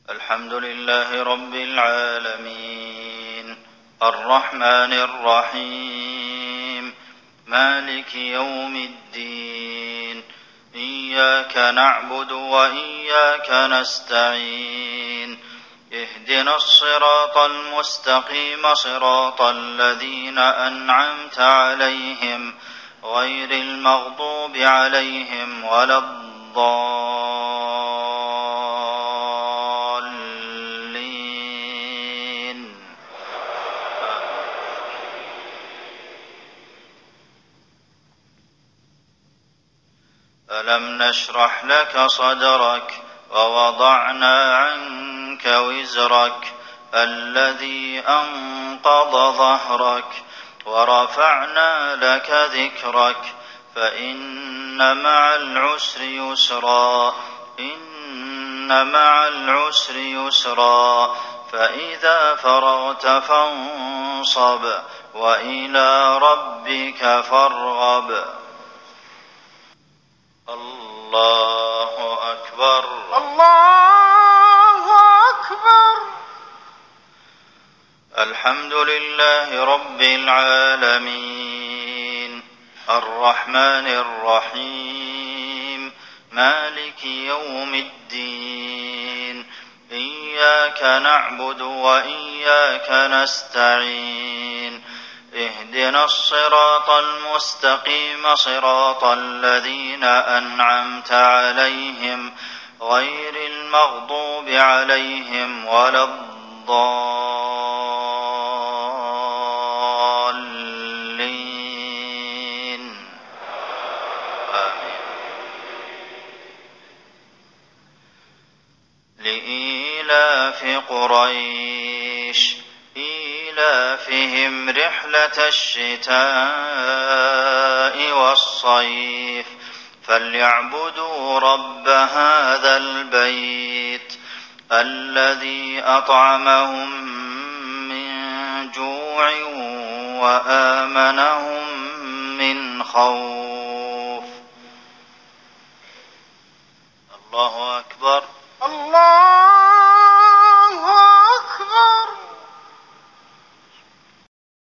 الحمد لله رب العالمين الرحمن الرحيم مالك يوم الدين إياك نعبد وإياك نستعين اهدنا الصراط المستقيم صراط الذين أنعمت عليهم غير المغضوب عليهم ولا الضالين. ألم نشرح لك صدرك ووضعنا عنك وزرك الذي أنقض ظهرك ورفعنا لك ذكرك فإن مع العسر يسرا إن مع العسر يسرا فإذا فرغت فانصب وإلى ربك فارغب. الله أكبر الله أكبر. الحمد لله رب العالمين الرحمن الرحيم مالك يوم الدين إياك نعبد وإياك نستعين اهدنا الصراط المستقيم صراط الذين أنعمت عليهم غير المغضوب عليهم ولا الضالين. آمين. لإيلاف قريش إيلافهم رحلة الشتاء والصيف فليعبدوا رب هذا البيت الذي أطعمهم من جوع وآمنهم من خوف. الله أكبر.